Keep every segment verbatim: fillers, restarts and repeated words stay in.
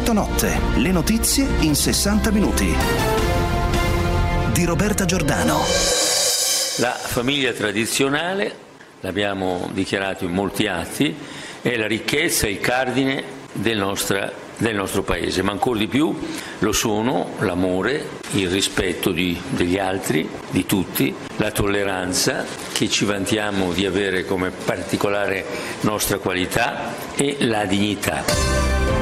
Effetto Notte, le notizie in sessanta minuti. Di Roberta Giordano. La famiglia tradizionale, l'abbiamo dichiarato in molti atti, è la ricchezza e il cardine del, nostra, del nostro paese, ma ancora di più lo sono l'amore, il rispetto di, degli altri, di tutti, la tolleranza che ci vantiamo di avere come particolare nostra qualità e la dignità.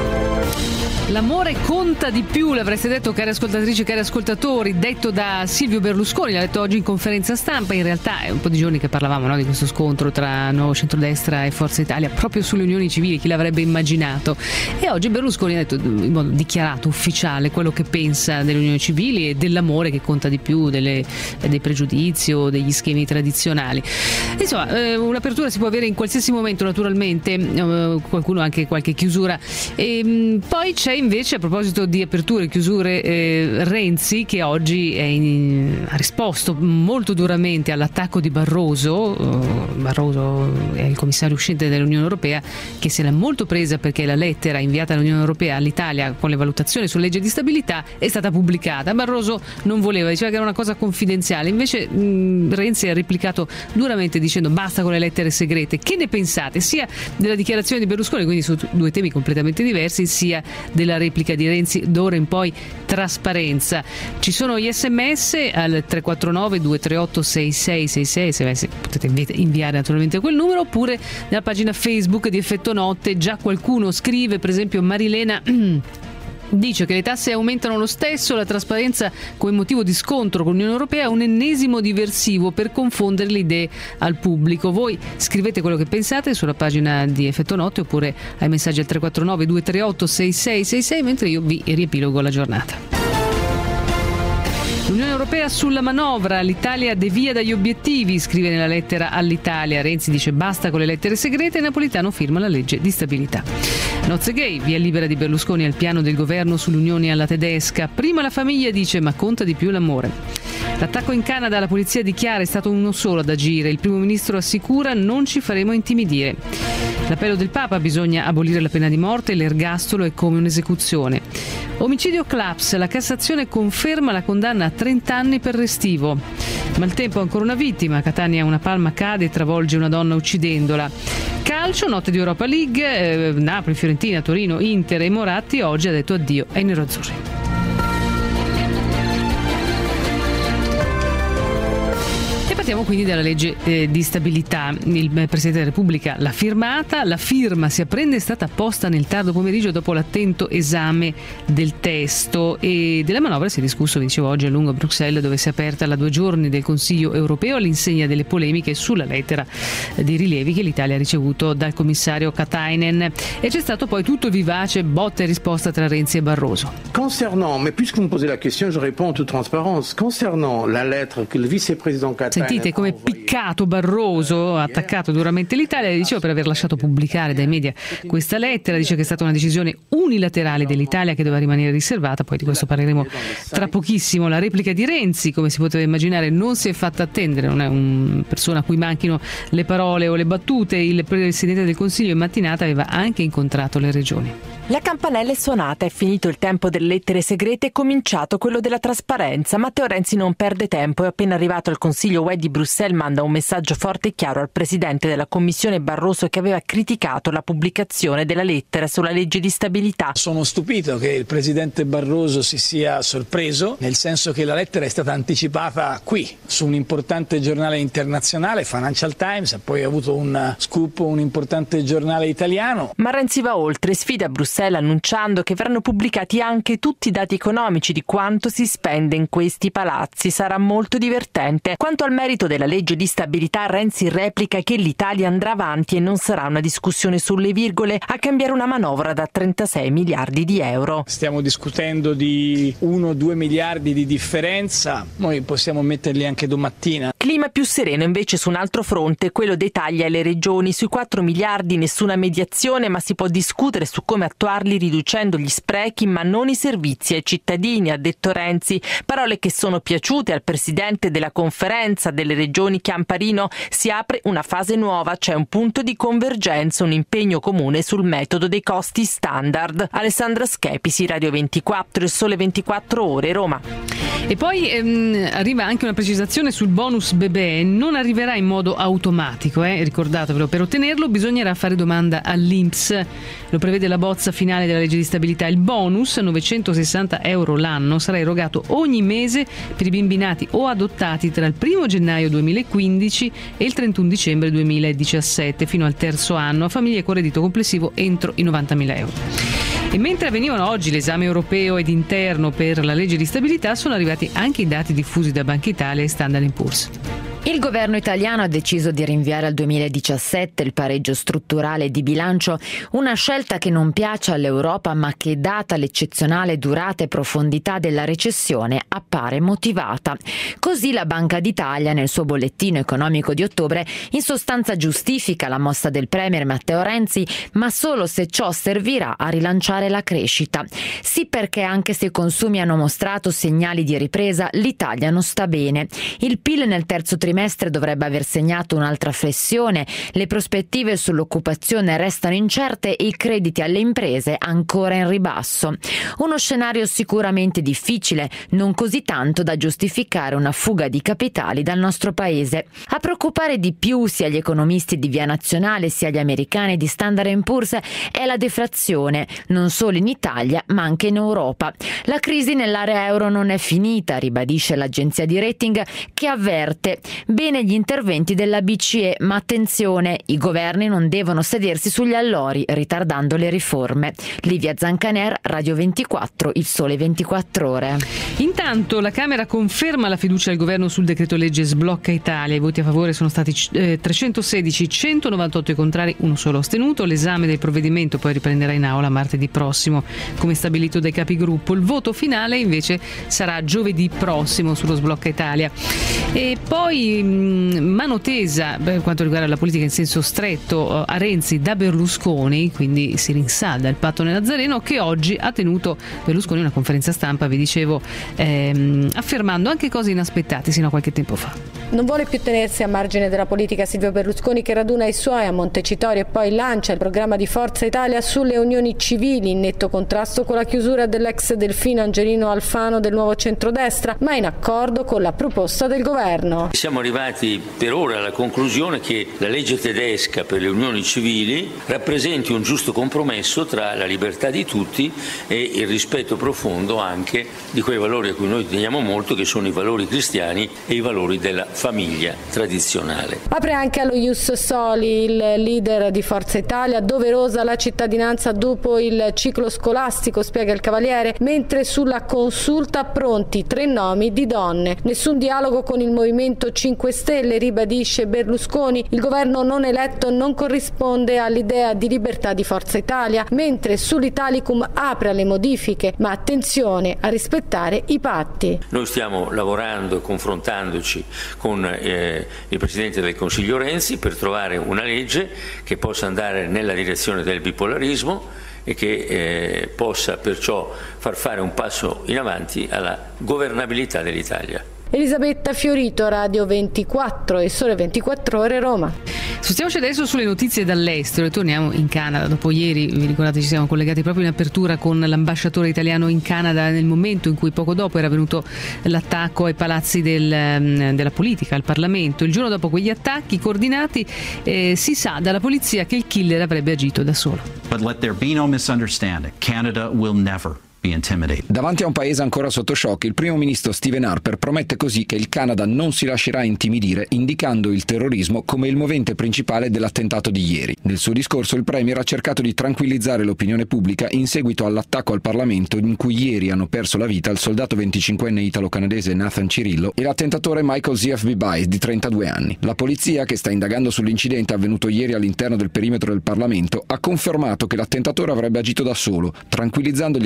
L'amore conta di più, l'avreste detto, cari ascoltatrici e cari ascoltatori, detto da Silvio Berlusconi, l'ha detto oggi in conferenza stampa. In realtà è un po' di giorni che parlavamo, no, di questo scontro tra Nuovo Centrodestra e Forza Italia proprio sulle unioni civili, chi l'avrebbe immaginato. E oggi Berlusconi ha detto in modo dichiarato, ufficiale, quello che pensa delle unioni civili e dell'amore che conta di più delle, dei pregiudizi o degli schemi tradizionali. Insomma, un'apertura si può avere in qualsiasi momento, naturalmente, qualcuno anche qualche chiusura. E poi c'è invece, a proposito di aperture e chiusure, eh, Renzi, che oggi è in, ha risposto molto duramente all'attacco di Barroso. uh, Barroso è il commissario uscente dell'Unione Europea, che se l'ha molto presa perché la lettera inviata all'Unione Europea all'Italia con le valutazioni sulla legge di stabilità è stata pubblicata. Barroso non voleva, diceva che era una cosa confidenziale, invece mh, Renzi ha replicato duramente dicendo basta con le lettere segrete. Che ne pensate sia della dichiarazione di Berlusconi, quindi su due temi completamente diversi, sia della replica di Renzi d'ora in poi? Trasparenza. Ci sono gli sms al tre quattro nove due tre otto sei sei sei sei, sms potete inviare naturalmente a quel numero, oppure nella pagina Facebook di Effetto Notte. Già qualcuno scrive, per esempio Marilena dice che le tasse aumentano lo stesso, la trasparenza come motivo di scontro con l'Unione Europea è un ennesimo diversivo per confondere le idee al pubblico. Voi scrivete quello che pensate sulla pagina di Effetto Notte oppure ai messaggi al tre quattro nove due tre otto sei sei sei sei, mentre io vi riepilogo la giornata. L'Unione Europea sulla manovra, l'Italia devia dagli obiettivi, scrive nella lettera all'Italia. Renzi dice basta con le lettere segrete e Napolitano firma la legge di stabilità. Nozze gay, via libera di Berlusconi al piano del governo sull'unione alla tedesca. Prima la famiglia dice ma conta di più l'amore. L'attacco in Canada, la polizia dichiara è stato uno solo ad agire. Il primo ministro assicura non ci faremo intimidire. L'appello del Papa, bisogna abolire la pena di morte, l'ergastolo è come un'esecuzione. Omicidio Claps, la Cassazione conferma la condanna a trenta anni per restivo. Maltempo, ancora una vittima, a Catania una palma cade e travolge una donna uccidendola. Calcio, notte di Europa League, eh, Napoli, Fiorentina, Torino, Inter e Moratti oggi ha detto addio ai nerazzurri. Partiamo quindi dalla legge eh, di stabilità. Il Presidente della Repubblica l'ha firmata, la firma si apprende è stata posta nel tardo pomeriggio dopo l'attento esame del testo, e della manovra si è discusso, vi dicevo, oggi a lungo a Bruxelles, dove si è aperta la due giorni del Consiglio europeo all'insegna delle polemiche sulla lettera dei rilievi che l'Italia ha ricevuto dal commissario Katainen, e c'è stato poi tutto vivace botta e risposta tra Renzi e Barroso. Concernant, mais puisque vous me posez la question, je réponds en toute transparence. Concernant la lettre che il vice-président Katainen Sentite come piccato Barroso ha attaccato duramente l'Italia, dicevo, per aver lasciato pubblicare dai media questa lettera. Dice che è stata una decisione unilaterale dell'Italia che doveva rimanere riservata, poi di questo parleremo tra pochissimo. La replica di Renzi, come si poteva immaginare, non si è fatta attendere, non è una persona a cui manchino le parole o le battute. Il Presidente del Consiglio in mattinata aveva anche incontrato le regioni. La campanella è suonata, è finito il tempo delle lettere segrete, è cominciato quello della trasparenza. Matteo Renzi non perde tempo, è appena arrivato al Consiglio U E di Bruxelles, manda un messaggio forte e chiaro al Presidente della Commissione Barroso, che aveva criticato la pubblicazione della lettera sulla legge di stabilità. Sono stupito che il Presidente Barroso si sia sorpreso, nel senso che la lettera è stata anticipata qui, su un importante giornale internazionale, Financial Times, ha poi avuto un scoop, un importante giornale italiano. Ma Renzi va oltre, sfida Bruxelles annunciando che verranno pubblicati anche tutti i dati economici di quanto si spende in questi palazzi. Sarà molto divertente. Quanto al merito della legge di stabilità, Renzi replica che l'Italia andrà avanti e non sarà una discussione sulle virgole a cambiare una manovra da trentasei miliardi di euro. Stiamo discutendo di uno due miliardi di differenza, noi possiamo metterli anche domattina. Clima più sereno invece su un altro fronte, quello dei tagli alle regioni. Sui quattro miliardi nessuna mediazione, ma si può discutere su come attuare attuarli riducendo gli sprechi ma non i servizi ai cittadini, ha detto Renzi. Parole che sono piaciute al presidente della conferenza delle regioni Chiamparino. Si apre una fase nuova, c'è un punto di convergenza, un impegno comune sul metodo dei costi standard. Alessandra Schepisi, Radio ventiquattro, Il Sole ventiquattro Ore, Roma. E poi ehm, arriva anche una precisazione sul bonus bebè. Non arriverà in modo automatico, eh? ricordatevelo. Per ottenerlo bisognerà fare domanda all'I N P S. Lo prevede la bozza finale della legge di stabilità. Il bonus, novecentosessanta euro l'anno, sarà erogato ogni mese per i bimbi nati o adottati tra il primo gennaio duemilaquindici e il trentuno dicembre duemiladiciassette, fino al terzo anno, a famiglie con reddito complessivo entro i novantamila euro. E mentre avvenivano oggi l'esame europeo ed interno per la legge di stabilità, sono arrivati anche i dati diffusi da Banca Italia e Standard and Poor's. Il governo italiano ha deciso di rinviare al duemiladiciassette il pareggio strutturale di bilancio, una scelta che non piace all'Europa ma che, data l'eccezionale durata e profondità della recessione, appare motivata. Così la Banca d'Italia, nel suo bollettino economico di ottobre, in sostanza giustifica la mossa del premier Matteo Renzi, ma solo se ciò servirà a rilanciare la crescita. Sì, perché anche se i consumi hanno mostrato segnali di ripresa, l'Italia non sta bene. Il P I L nel terzo trimestre dovrebbe aver segnato un'altra flessione, le prospettive sull'occupazione restano incerte e i crediti alle imprese ancora in ribasso. Uno scenario sicuramente difficile, non così tanto da giustificare una fuga di capitali dal nostro paese. A preoccupare di più sia gli economisti di Via Nazionale sia gli americani di Standard and Poor's è la deflazione, non solo in Italia ma anche in Europa. La crisi nell'area euro non è finita, ribadisce l'agenzia di rating, che avverte: bene gli interventi della B C E, ma attenzione, i governi non devono sedersi sugli allori ritardando le riforme. Livia Zancaner, Radio ventiquattro, Il Sole ventiquattro Ore. Intanto la Camera conferma la fiducia al governo sul decreto legge Sblocca Italia. I voti a favore sono stati eh, trecentosedici, centonovantotto i contrari, uno solo astenuto. L'esame del provvedimento poi riprenderà in aula martedì prossimo, come stabilito dai capigruppo. Il voto finale invece sarà giovedì prossimo sullo Sblocca Italia. E poi mano tesa per quanto riguarda la politica in senso stretto a Renzi da Berlusconi, quindi si rinsalda il patto nell'Azzareno, che oggi ha tenuto Berlusconi una conferenza stampa, vi dicevo, ehm, affermando anche cose inaspettate sino a qualche tempo fa. Non vuole più tenersi a margine della politica Silvio Berlusconi, che raduna i suoi a Montecitorio e poi lancia il programma di Forza Italia sulle unioni civili, in netto contrasto con la chiusura dell'ex delfino Angelino Alfano del nuovo centrodestra, ma in accordo con la proposta del governo. Siamo arrivati per ora alla conclusione che la legge tedesca per le unioni civili rappresenti un giusto compromesso tra la libertà di tutti e il rispetto profondo anche di quei valori a cui noi teniamo molto, che sono i valori cristiani e i valori della famiglia tradizionale. Apre anche allo Ius Soli il leader di Forza Italia: doverosa la cittadinanza dopo il ciclo scolastico, spiega il Cavaliere, mentre sulla consulta pronti tre nomi di donne. Nessun dialogo con il Movimento cinque Stelle, ribadisce Berlusconi. Il governo non eletto non corrisponde all'idea di libertà di Forza Italia, mentre sull'Italicum apre alle modifiche, ma attenzione a rispettare i patti. Noi stiamo lavorando e confrontandoci con eh, il Presidente del Consiglio Renzi per trovare una legge che possa andare nella direzione del bipolarismo e che eh, possa perciò far fare un passo in avanti alla governabilità dell'Italia. Elisabetta Fiorito, Radio ventiquattro e Sole ventiquattro Ore, Roma. Spostiamoci adesso sulle notizie dall'estero e torniamo in Canada. Dopo ieri, vi ricordate, ci siamo collegati proprio in apertura con l'ambasciatore italiano in Canada, nel momento in cui poco dopo era venuto l'attacco ai palazzi del, della politica, al Parlamento. Il giorno dopo quegli attacchi coordinati eh, si sa dalla polizia che il killer avrebbe agito da solo. But let there be no misunderstanding. Canada will never Davanti a un paese ancora sotto shock, il primo ministro Stephen Harper promette così che il Canada non si lascerà intimidire, indicando il terrorismo come il movente principale dell'attentato di ieri. Nel suo discorso il premier ha cercato di tranquillizzare l'opinione pubblica in seguito all'attacco al Parlamento, in cui ieri hanno perso la vita il soldato venticinquenne italo-canadese Nathan Cirillo e l'attentatore Michael Z F B Bice di trentadue anni. La polizia, che sta indagando sull'incidente avvenuto ieri all'interno del perimetro del Parlamento, ha confermato che l'attentatore avrebbe agito da solo, tranquillizzando gli abitanti di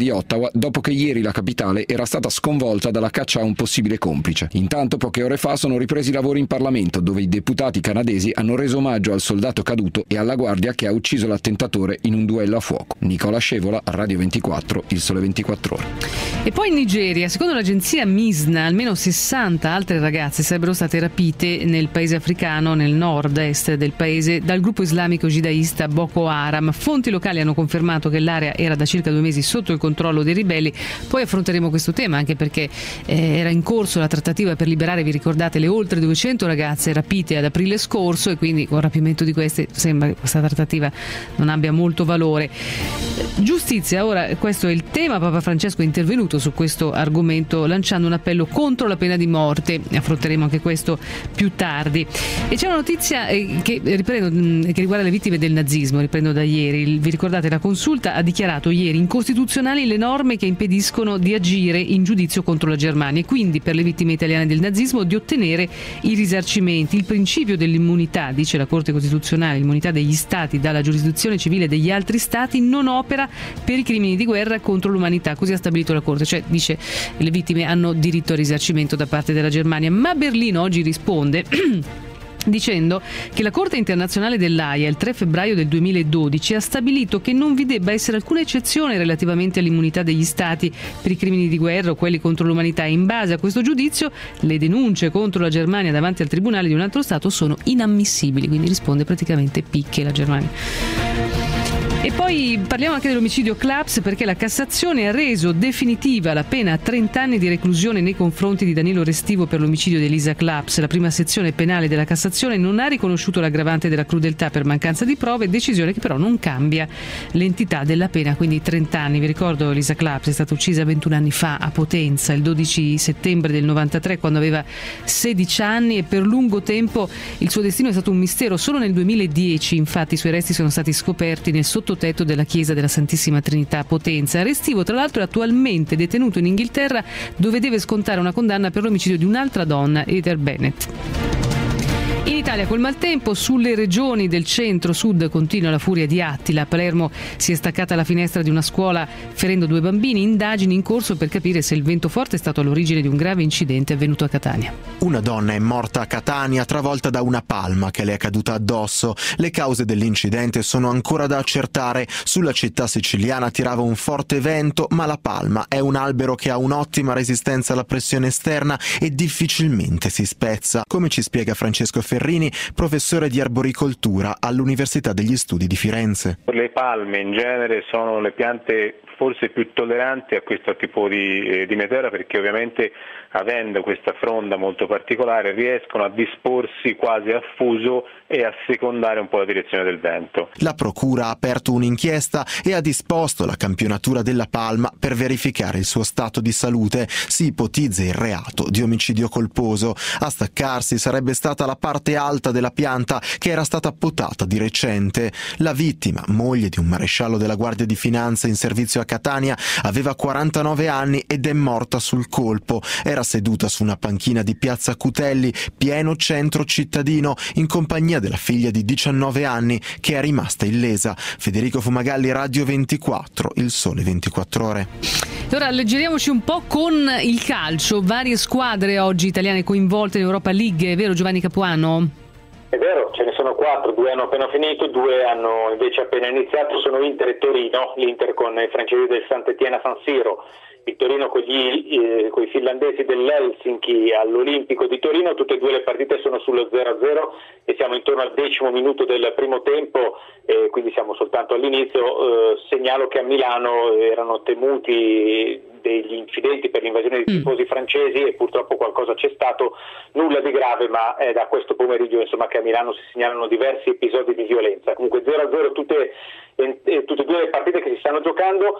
di Ottawa dopo che ieri la capitale era stata sconvolta dalla caccia a un possibile complice. Intanto, poche ore fa sono ripresi i lavori in Parlamento, dove i deputati canadesi hanno reso omaggio al soldato caduto e alla guardia che ha ucciso l'attentatore in un duello a fuoco. Nicola Scevola, Radio ventiquattro, Il Sole ventiquattro Ore. E poi in Nigeria, secondo l'agenzia MISNA, almeno sessanta altre ragazze sarebbero state rapite nel paese africano, nel nord-est del paese, dal gruppo islamico jihadista Boko Haram. Fonti locali hanno confermato che l'area era da circa due mesi sotto il controllo dei ribelli. Poi affronteremo questo tema anche perché eh, era in corso la trattativa per liberare, vi ricordate, le oltre duecento ragazze rapite ad aprile scorso, e quindi con il rapimento di queste sembra che questa trattativa non abbia molto valore. Giustizia, ora questo è il tema. Papa Francesco è intervenuto su questo argomento lanciando un appello contro la pena di morte. Affronteremo anche questo più tardi. E c'è una notizia eh, che riprendo, che riguarda le vittime del nazismo, riprendo da ieri. Vi ricordate, la Consulta ha dichiarato ieri incostituzionali le norme che impediscono di agire in giudizio contro la Germania e quindi per le vittime italiane del nazismo di ottenere i risarcimenti. Il principio dell'immunità, dice la Corte Costituzionale, l'immunità degli Stati dalla giurisdizione civile degli altri Stati non opera per i crimini di guerra contro l'umanità, così ha stabilito la Corte, cioè dice le vittime hanno diritto al risarcimento da parte della Germania. Ma Berlino oggi risponde dicendo che la Corte internazionale dell'Aia il tre febbraio del duemiladodici ha stabilito che non vi debba essere alcuna eccezione relativamente all'immunità degli Stati per i crimini di guerra o quelli contro l'umanità, e in base a questo giudizio le denunce contro la Germania davanti al tribunale di un altro Stato sono inammissibili, quindi risponde praticamente picche la Germania. E poi parliamo anche dell'omicidio Claps, perché la Cassazione ha reso definitiva la pena a trenta anni di reclusione nei confronti di Danilo Restivo per l'omicidio di Elisa Claps. La prima sezione penale della Cassazione non ha riconosciuto l'aggravante della crudeltà per mancanza di prove, decisione che però non cambia l'entità della pena, quindi trenta anni. Vi ricordo, Elisa Claps è stata uccisa ventuno anni fa a Potenza, il dodici settembre del novantatré, quando aveva sedici anni, e per lungo tempo il suo destino è stato un mistero. Solo nel duemiladieci, infatti, i suoi resti sono stati scoperti nel sottotetto della chiesa della Santissima Trinità a Potenza. Restivo, tra l'altro, è attualmente detenuto in Inghilterra, dove deve scontare una condanna per l'omicidio di un'altra donna, Heather Bennett. In Italia col maltempo, sulle regioni del centro-sud continua la furia di Attila. A Palermo si è staccata la finestra di una scuola ferendo due bambini, indagini in corso per capire se il vento forte è stato all'origine di un grave incidente avvenuto a Catania. Una donna è morta a Catania travolta da una palma che le è caduta addosso. Le cause dell'incidente sono ancora da accertare. Sulla città siciliana tirava un forte vento, ma la palma è un albero che ha un'ottima resistenza alla pressione esterna e difficilmente si spezza, come ci spiega Francesco Ferrini, professore di arboricoltura all'Università degli Studi di Firenze. Le palme in genere sono le piante forse più tolleranti a questo tipo di, eh, di meteora, perché ovviamente avendo questa fronda molto particolare riescono a disporsi quasi a fuso e a secondare un po' la direzione del vento. La procura ha aperto un'inchiesta e ha disposto la campionatura della palma per verificare il suo stato di salute. Si ipotizza il reato di omicidio colposo. A staccarsi sarebbe stata la parte alta della pianta che era stata potata di recente. La vittima, moglie di un maresciallo della Guardia di Finanza in servizio a Catania, aveva quarantanove anni ed è morta sul colpo. Era seduta su una panchina di piazza Cutelli, pieno centro cittadino, in compagnia della figlia di diciannove anni che è rimasta illesa. Federico Fumagalli, Radio ventiquattro, Il Sole ventiquattro Ore. Ora alleggeriamoci un po' con il calcio. Varie squadre oggi italiane coinvolte in Europa League, è vero Giovanni Capuano? È vero, ce ne sono quattro, due hanno appena finito, due hanno invece appena iniziato, sono Inter e Torino, l'Inter con i francesi del Saint-Étienne a San Siro, il Torino con, gli, eh, con i finlandesi dell'Helsinki all'Olimpico di Torino. Tutte e due le partite sono sullo zero a zero e siamo intorno al decimo minuto del primo tempo, eh, quindi siamo soltanto all'inizio. Eh, segnalo che a Milano erano temuti degli incidenti per l'invasione dei tifosi francesi e purtroppo qualcosa c'è stato, nulla di grave, ma è da questo pomeriggio insomma che a Milano si segnalano diversi episodi di violenza. Comunque zero a zero tutte, eh, tutte e due le partite che si stanno giocando,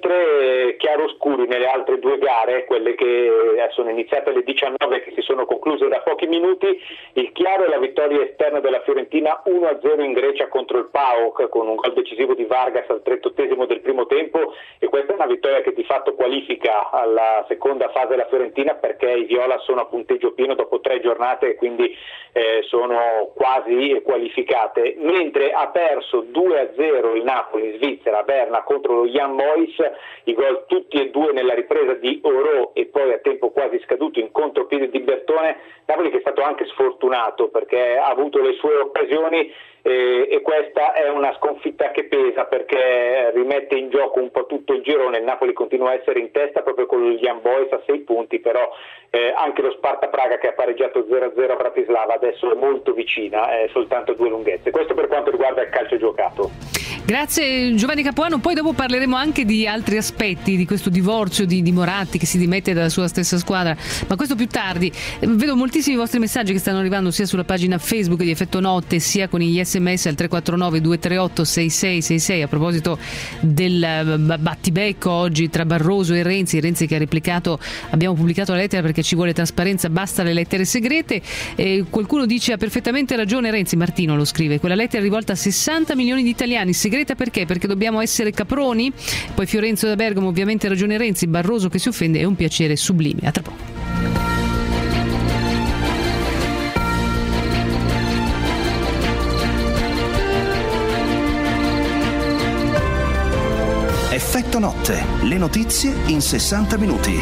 mentre eh, chiaroscuri nelle altre due gare, quelle che sono iniziate alle diciannove e che si sono concluse concluse da pochi minuti. Il chiaro è la vittoria esterna della Fiorentina uno a zero in Grecia contro il PAOK, con un gol decisivo di Vargas al trentottesimo del primo tempo, e questa è una vittoria che di fatto qualifica alla seconda fase la Fiorentina, perché i viola sono a punteggio pieno dopo tre giornate e quindi eh, sono quasi qualificate, mentre ha perso due a zero il Napoli in Svizzera a Berna contro lo Young Boys, i gol tutti e due nella ripresa di Orò e poi a tempo quasi scaduto in contropiede di Bertone. Napoli che è stato anche sfortunato perché ha avuto le sue occasioni eh, e questa è una sconfitta che pesa, perché rimette in gioco un po' tutto il girone. Il Napoli continua a essere in testa proprio con gli Young Boys a sei punti, però eh, anche lo Sparta Praga, che ha pareggiato zero a zero a Bratislava, adesso è molto vicina, è soltanto due lunghezze. Questo per quanto riguarda il calcio giocato. Grazie Giovanni Capuano, poi dopo parleremo anche di altri aspetti di questo divorzio di, di Moratti che si dimette dalla sua stessa squadra, ma questo più tardi. Vedo moltissimi vostri messaggi che stanno arrivando sia sulla pagina Facebook di Effetto Notte sia con gli sms al tre quattro nove due tre otto sei sei sei sei a proposito del battibecco oggi tra Barroso e Renzi. Renzi che ha replicato: abbiamo pubblicato la lettera perché ci vuole trasparenza, basta le lettere segrete. E qualcuno dice: ha perfettamente ragione Renzi, Martino lo scrive, quella lettera è rivolta a sessanta milioni di italiani, segreta perché? Perché dobbiamo essere caproni? Poi Fiorenzo da Bergamo: ovviamente ragione Renzi, Barroso che si offende è un piacere sublime. A tra poco. Effetto Notte, le notizie in sessanta minuti.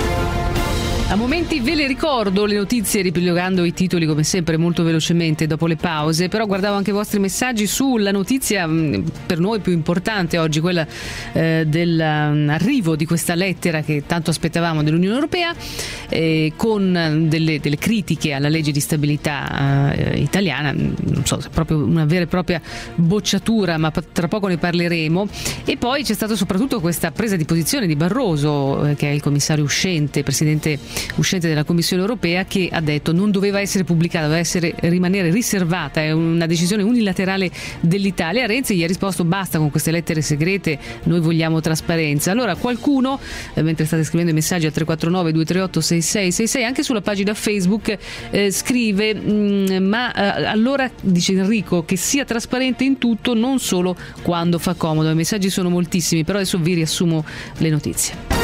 A momenti ve le ricordo le notizie riepilogando i titoli come sempre molto velocemente dopo le pause, però guardavo anche i vostri messaggi sulla notizia mh, per noi più importante oggi, quella eh, dell'arrivo di questa lettera che tanto aspettavamo dell'Unione Europea, eh, con delle, delle critiche alla legge di stabilità eh, italiana, non so se è proprio una vera e propria bocciatura, ma tra poco ne parleremo. E poi c'è stata soprattutto questa presa di posizione di Barroso, eh, che è il commissario uscente, presidente uscente della Commissione Europea, che ha detto non doveva essere pubblicata, doveva essere, rimanere riservata, è una decisione unilaterale dell'Italia. Renzi gli ha risposto: basta con queste lettere segrete, noi vogliamo trasparenza. Allora qualcuno, eh, mentre state scrivendo i messaggi al tre quattro nove due tre otto sei sei sei sei, anche sulla pagina Facebook eh, scrive mh, ma eh, allora, dice Enrico, che sia trasparente in tutto, non solo quando fa comodo. I messaggi sono moltissimi, però adesso vi riassumo le notizie.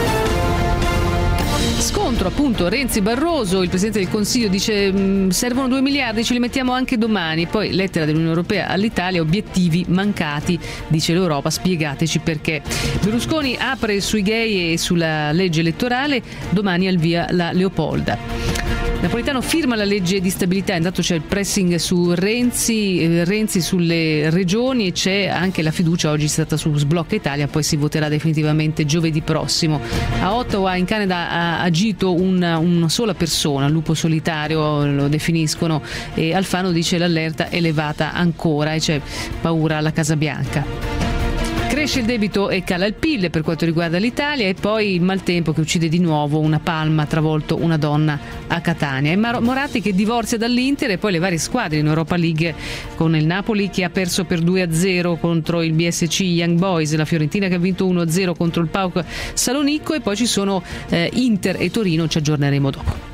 Scontro appunto Renzi-Barroso, il Presidente del Consiglio dice mh, servono due miliardi, ce li mettiamo anche domani. Poi lettera dell'Unione Europea all'Italia, obiettivi mancati, dice l'Europa, spiegateci perché. Berlusconi apre sui gay e sulla legge elettorale, domani al via la Leopolda. Napolitano firma la legge di stabilità, intanto c'è il pressing su Renzi, eh, Renzi sulle regioni, e c'è anche la fiducia oggi è stata su Sblocca Italia, poi si voterà definitivamente giovedì prossimo. A Ottawa in Canada ha agito una, una sola persona, lupo solitario lo definiscono, e Alfano dice l'allerta è elevata ancora e c'è paura alla Casa Bianca. Cresce il debito e cala il P I L per quanto riguarda l'Italia, e poi il maltempo che uccide di nuovo una palma, travolto una donna a Catania. E Moratti che divorzia dall'Inter, e poi le varie squadre in Europa League con il Napoli che ha perso per due a zero contro il B S C Young Boys, la Fiorentina che ha vinto uno a zero contro il PAOK Salonicco, e poi ci sono eh, Inter e Torino, ci aggiorneremo dopo.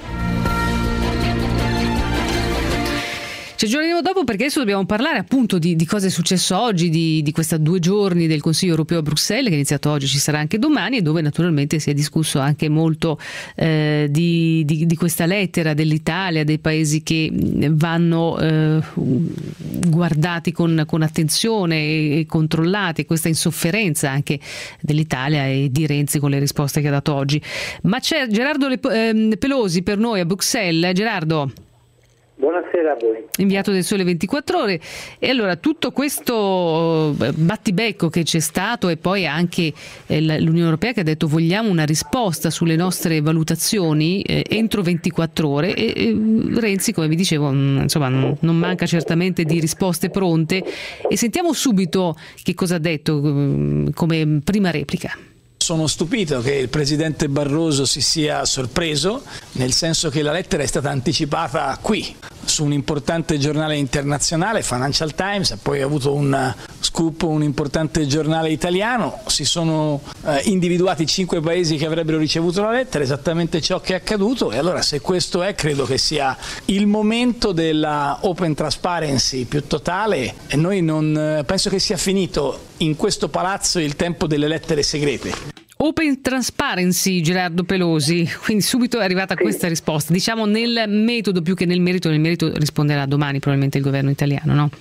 Ci aggiorneremo dopo perché adesso dobbiamo parlare appunto di, di cosa è successo oggi, di, di questi due giorni del Consiglio Europeo a Bruxelles, che è iniziato oggi, ci sarà anche domani, e dove naturalmente si è discusso anche molto eh, di, di, di questa lettera dell'Italia, dei paesi che vanno eh, guardati con, con attenzione e, e controllati, questa insofferenza anche dell'Italia e di Renzi con le risposte che ha dato oggi. Ma c'è Gerardo Le, eh, Pelosi per noi a Bruxelles. Gerardo. Buonasera a voi. Inviato del Sole ventiquattro Ore. E allora tutto questo battibecco che c'è stato, e poi anche eh, l'Unione Europea che ha detto vogliamo una risposta sulle nostre valutazioni eh, entro ventiquattro ore, e, e Renzi, come vi dicevo, mh, insomma non, non manca certamente di risposte pronte, e sentiamo subito che cosa ha detto mh, come prima replica. Sono stupito che il Presidente Barroso si sia sorpreso, nel senso che la lettera è stata anticipata qui, su un importante giornale internazionale, Financial Times, ha poi avuto un scoop un importante giornale italiano, si sono eh, individuati cinque paesi che avrebbero ricevuto la lettera, esattamente ciò che è accaduto, e allora se questo è, credo che sia il momento della open transparency più totale, e noi non penso che sia finito in questo palazzo il tempo delle lettere segrete. Open transparency, Gerardo Pelosi, quindi subito è arrivata sì. questa risposta, diciamo nel metodo più che nel merito. Nel merito risponderà domani probabilmente il governo italiano, no?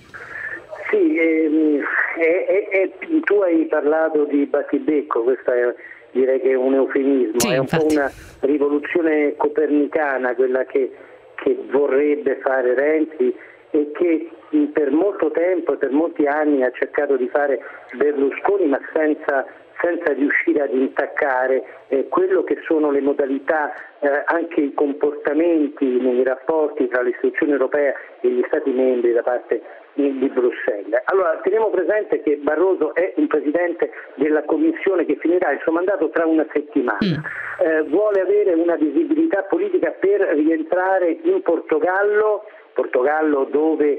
Sì, ehm, è, è, è, tu hai parlato di battibecco, questa è, direi che è un eufemismo, sì, è un infatti. po' una rivoluzione copernicana quella che, che vorrebbe fare Renzi e che per molto tempo, per molti anni ha cercato di fare Berlusconi, ma senza senza riuscire ad intaccare eh, quello che sono le modalità, eh, anche i comportamenti nei rapporti tra l'istituzione europea e gli Stati membri da parte di, di Bruxelles. Allora, teniamo presente che Barroso è un presidente della Commissione che finirà il suo mandato tra una settimana. Mm. Eh, vuole avere una visibilità politica per rientrare in Portogallo, Portogallo dove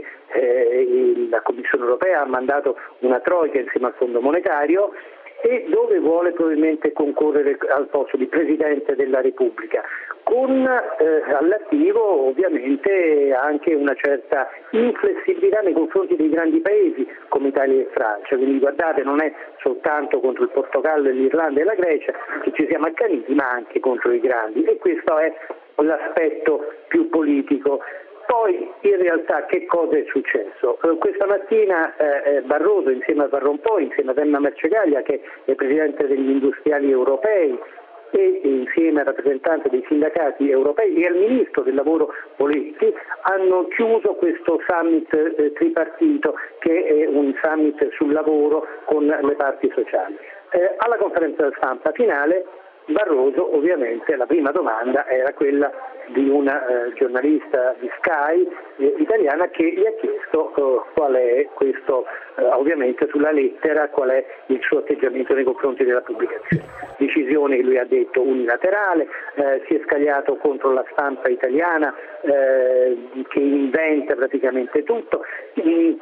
eh, la Commissione europea ha mandato una troika insieme al Fondo monetario, e dove vuole probabilmente concorrere al posto di Presidente della Repubblica, con eh, all'attivo ovviamente anche una certa inflessibilità nei confronti dei grandi paesi come Italia e Francia. Quindi guardate, non è soltanto contro il Portogallo, l'Irlanda e la Grecia che ci siamo accaniti, ma anche contro i grandi, e questo è l'aspetto più politico. Poi in realtà che cosa è successo? Eh, questa mattina eh, Barroso insieme a Van Rompuy, insieme ad Emma Marcegaglia che è Presidente degli industriali europei e insieme al rappresentante dei sindacati europei e al Ministro del Lavoro Poletti hanno chiuso questo summit eh, tripartito che è un summit sul lavoro con le parti sociali. Eh, alla conferenza stampa finale Barroso, ovviamente, la prima domanda era quella di una eh, giornalista di Sky eh, italiana che gli ha chiesto eh, qual è questo, eh, ovviamente sulla lettera, qual è il suo atteggiamento nei confronti della pubblicazione. Decisione che lui ha detto unilaterale, eh, si è scagliato contro la stampa italiana eh, che inventa praticamente tutto, che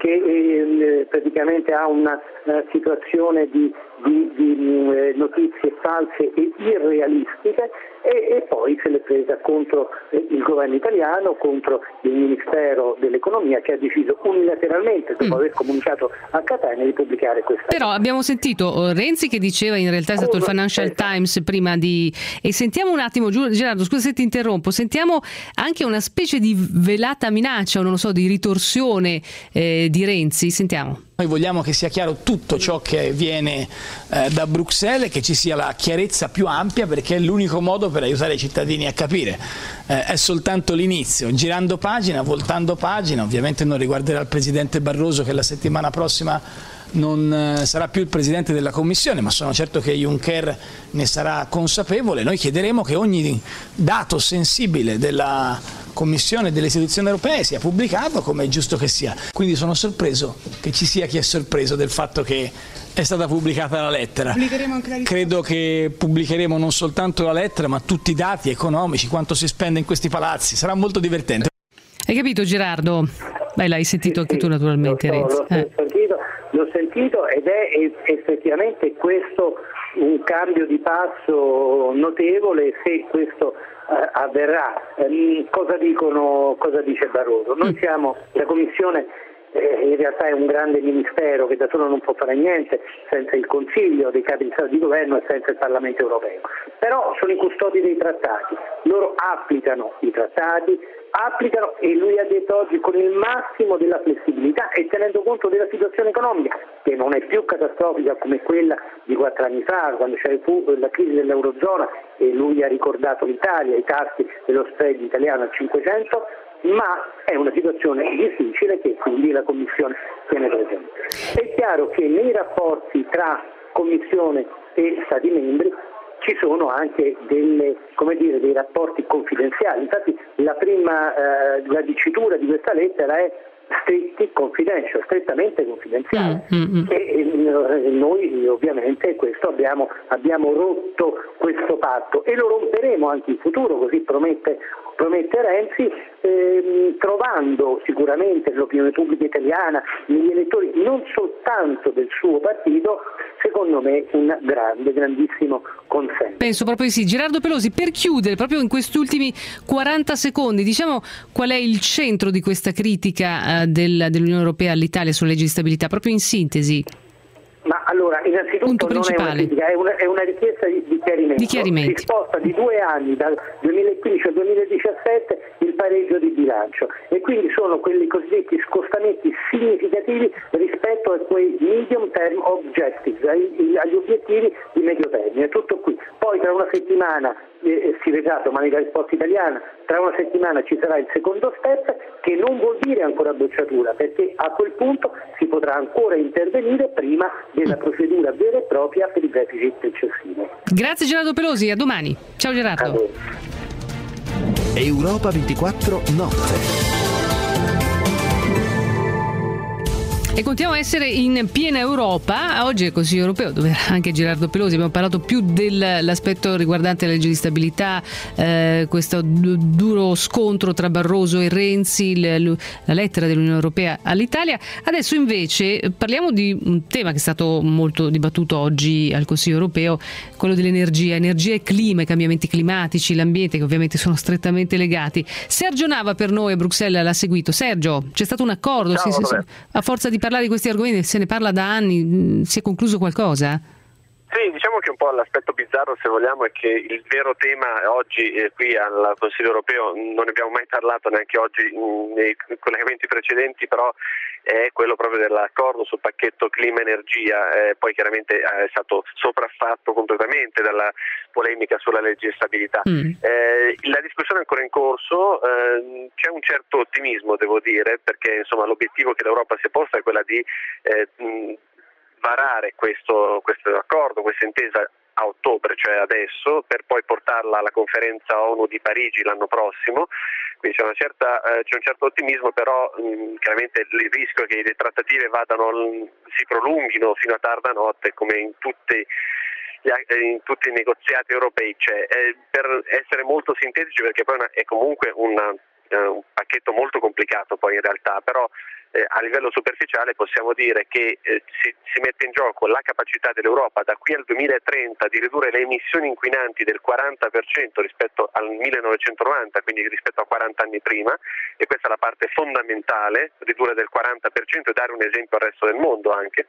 eh, praticamente ha una uh, situazione di di, di eh, notizie false e irrealistiche e, e poi se l'è presa contro eh, il governo italiano, contro il Ministero dell'Economia che ha deciso unilateralmente, dopo mm. aver comunicato a Catania, di pubblicare questa. Però abbiamo sentito Renzi che diceva, in realtà è stato il Financial esatto. Times prima di... E sentiamo un attimo, Gerardo, scusa se ti interrompo, sentiamo anche una specie di velata minaccia, o non lo so, di ritorsione eh, di Renzi, sentiamo. Noi vogliamo che sia chiaro tutto ciò che viene eh, da Bruxelles e che ci sia la chiarezza più ampia, perché è l'unico modo per aiutare i cittadini a capire. Eh, è soltanto l'inizio, girando pagina, voltando pagina, ovviamente non riguarderà il Presidente Barroso che la settimana prossima non eh, sarà più il Presidente della Commissione, ma sono certo che Juncker ne sarà consapevole. Noi chiederemo che ogni dato sensibile della Commissione e delle istituzioni europee sia pubblicato, come è giusto che sia. Quindi sono sorpreso che ci sia chi è sorpreso del fatto che è stata pubblicata la lettera. Credo che pubblicheremo non soltanto la lettera, ma tutti i dati economici, quanto si spende in questi palazzi. Sarà molto divertente. Hai capito, Gerardo? Beh, l'hai sentito anche tu naturalmente, l'ho, Renzi. L'ho, eh. sentito, l'ho sentito ed è effettivamente questo un cambio di passo notevole se questo eh, avverrà. Eh, cosa dicono, cosa dice Barroso? Noi siamo, la Commissione eh, in realtà è un grande ministero che da solo non può fare niente senza il Consiglio dei capi di Stato di Governo e senza il Parlamento europeo. Però sono i custodi dei trattati, loro applicano i trattati, applicano, e lui ha detto oggi, con il massimo della flessibilità e tenendo conto della situazione economica che non è più catastrofica come quella di quattro anni fa, quando c'è la crisi dell'Eurozona e lui ha ricordato l'Italia, i tassi dello spread italiano al cinquecento, ma è una situazione difficile che quindi la Commissione tiene presente. È chiaro che nei rapporti tra Commissione e Stati membri ci sono anche delle, come dire, dei rapporti confidenziali. Infatti la prima eh, la dicitura di questa lettera è stretti confidential, strettamente confidenziale. Mm-hmm. E, e noi ovviamente questo abbiamo, abbiamo rotto questo patto e lo romperemo anche in futuro, così promette promette Renzi, ehm, trovando sicuramente nell'opinione pubblica italiana, negli elettori non soltanto del suo partito, secondo me un grande, grandissimo consenso. Penso proprio di sì. Gerardo Pelosi, per chiudere, proprio in questi ultimi quaranta secondi, diciamo qual è il centro di questa critica eh, del, dell'Unione Europea all'Italia sulla legge di stabilità, proprio in sintesi. Ma allora, innanzitutto non è una critica, è una, è una richiesta di, di chiarimento. Di chiarimenti. Si sposta di due anni, dal duemilaquindici al duemiladiciassette, il pareggio di bilancio, e quindi sono quelli cosiddetti scostamenti significativi rispetto a quei medium term objectives, ai, agli obiettivi di medio termine. Tutto qui. Poi tra una settimana eh, si vedrà, domani la risposta italiana, tra una settimana ci sarà il secondo step, che non vuol dire ancora bocciatura, perché a quel punto si potrà ancora intervenire prima della procedura vera e propria per il deficit eccessivo. Grazie Gerardo Pelosi, a domani. Ciao Gerardo. Europa ventiquattro notte. E continuiamo a essere in piena Europa. Oggi è il Consiglio europeo, dove era anche Gerardo Pelosi. Abbiamo parlato più dell'aspetto riguardante la legge di stabilità, eh, questo duro scontro tra Barroso e Renzi, la, la lettera dell'Unione Europea all'Italia. Adesso invece parliamo di un tema che è stato molto dibattuto oggi al Consiglio europeo, quello dell'energia, energia e clima, i cambiamenti climatici, l'ambiente, che ovviamente sono strettamente legati. Sergio Nava per noi a Bruxelles l'ha seguito. Sergio, c'è stato un accordo? Ciao, si, si, a forza di parlare di questi argomenti, se ne parla da anni, si è concluso qualcosa? Sì, diciamo che un po' l'aspetto bizzarro, se vogliamo, è che il vero tema oggi eh, qui al Consiglio europeo, non ne abbiamo mai parlato neanche oggi mh, nei collegamenti precedenti, però è quello proprio dell'accordo sul pacchetto clima-energia, eh, poi chiaramente è stato sopraffatto completamente dalla polemica sulla legge di stabilità. Mm. Eh, la discussione è ancora in corso, eh, c'è un certo ottimismo, devo dire, perché insomma l'obiettivo che l'Europa si è posta è quella di eh, mh, varare questo, questo accordo, questa intesa a ottobre, cioè adesso, per poi portarla alla conferenza ONU di Parigi l'anno prossimo. Quindi c'è, una certa, eh, c'è un certo ottimismo, però mh, chiaramente il rischio che le trattative vadano, si prolunghino fino a tarda notte, come in tutti in tutti i negoziati europei c'è. Eh, per essere molto sintetici, perché poi è comunque una, eh, un pacchetto molto complicato poi in realtà, però eh, a livello superficiale possiamo dire che eh, si, si mette in gioco la capacità dell'Europa da qui al duemilatrenta di ridurre le emissioni inquinanti del quaranta per cento rispetto al millenovecentonovanta, quindi rispetto a quaranta anni prima, e questa è la parte fondamentale, ridurre del quaranta per cento e dare un esempio al resto del mondo anche.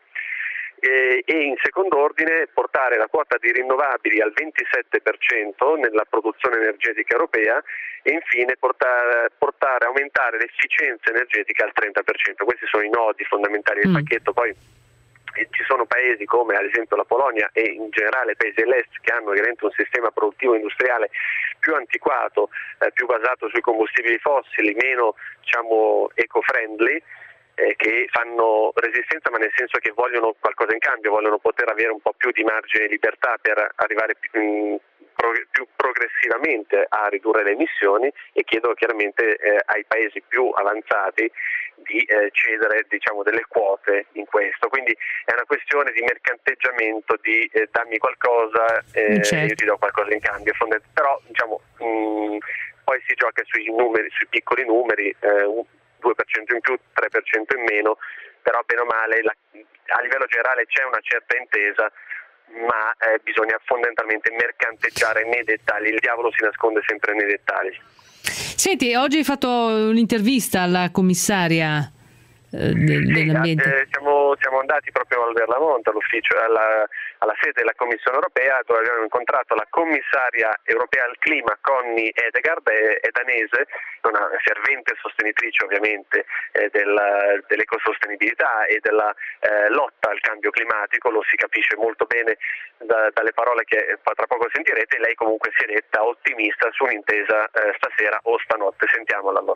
E in secondo ordine portare la quota di rinnovabili al ventisette per cento nella produzione energetica europea, e infine portare, portare aumentare l'efficienza energetica al trenta per cento. Questi sono i nodi fondamentali del mm. pacchetto. Poi ci sono paesi come ad esempio la Polonia e in generale paesi dell'est che hanno ovviamente un sistema produttivo industriale più antiquato, eh, più basato sui combustibili fossili, meno diciamo eco-friendly, Eh, che fanno resistenza, ma nel senso che vogliono qualcosa in cambio, vogliono poter avere un po' più di margine di libertà per arrivare più, mh, prog- più progressivamente a ridurre le emissioni, e chiedono chiaramente eh, ai paesi più avanzati di eh, cedere diciamo delle quote in questo. Quindi è una questione di mercanteggiamento, di eh, dammi qualcosa, eh, certo. io ti do qualcosa in cambio, però diciamo mh, poi si gioca sui numeri, sui piccoli numeri, eh, due per cento in più, tre per cento in meno, però bene o male la, a livello generale c'è una certa intesa, ma eh, bisogna fondamentalmente mercanteggiare nei dettagli, il diavolo si nasconde sempre nei dettagli. Senti, oggi hai fatto un'intervista alla commissaria eh, del, sì, dell'ambiente. Eh, siamo, siamo andati proprio al Verlamont, all'ufficio, alla, alla sede della Commissione Europea, dove abbiamo incontrato la commissaria europea al clima Connie Hedegaard, è, è danese, una fervente sostenitrice ovviamente eh, del, dell'ecosostenibilità e della eh, lotta al cambio climatico, lo si capisce molto bene da, dalle parole che tra poco sentirete. Lei comunque si è detta ottimista su un'intesa eh, stasera o stanotte. Sentiamola allora.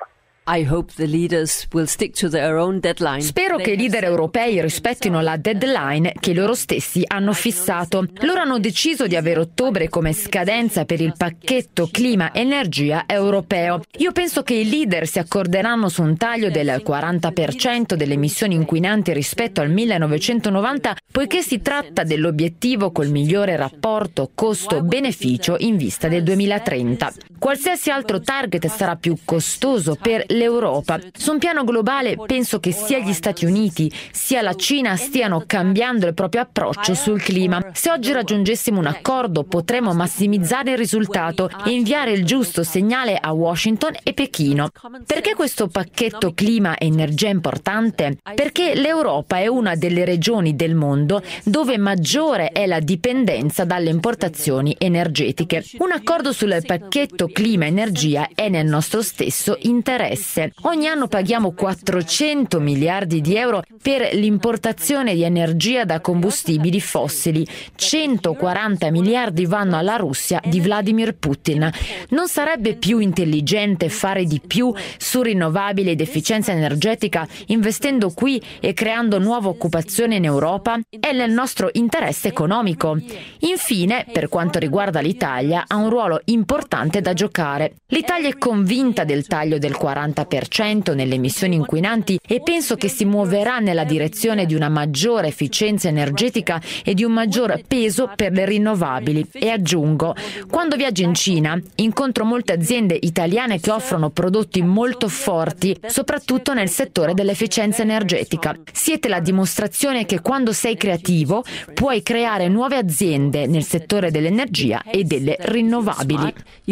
Spero che i leader europei rispettino la deadline che loro stessi hanno fissato. Loro hanno deciso di avere ottobre come scadenza per il pacchetto clima-energia europeo. Io penso che i leader si accorderanno su un taglio del quaranta per cento delle emissioni inquinanti rispetto al millenovecentonovanta, poiché si tratta dell'obiettivo col migliore rapporto costo-beneficio in vista del duemilatrenta. Qualsiasi altro target sarà più costoso per l'Europa. Su un piano globale penso che sia gli Stati Uniti sia la Cina stiano cambiando il proprio approccio sul clima. Se oggi raggiungessimo un accordo potremmo massimizzare il risultato e inviare il giusto segnale a Washington e Pechino. Perché questo pacchetto clima e energia è importante? Perché l'Europa è una delle regioni del mondo dove maggiore è la dipendenza dalle importazioni energetiche. Un accordo sul pacchetto clima e energia è nel nostro stesso interesse. Ogni anno paghiamo quattrocento miliardi di euro per l'importazione di energia da combustibili fossili. centoquaranta miliardi vanno alla Russia di Vladimir Putin. Non sarebbe più intelligente fare di più su rinnovabili ed efficienza energetica investendo qui e creando nuova occupazione in Europa? È nel nostro interesse economico. Infine, per quanto riguarda l'Italia, ha un ruolo importante da giocare. L'Italia è convinta del taglio del quaranta per cento nelle emissioni inquinanti e penso che si muoverà nella direzione di una maggiore efficienza energetica e di un maggior peso per le rinnovabili. E aggiungo, quando viaggio in Cina incontro molte aziende italiane che offrono prodotti molto forti, soprattutto nel settore dell'efficienza energetica. Siete la dimostrazione che quando sei creativo puoi creare nuove aziende nel settore dell'energia e delle rinnovabili.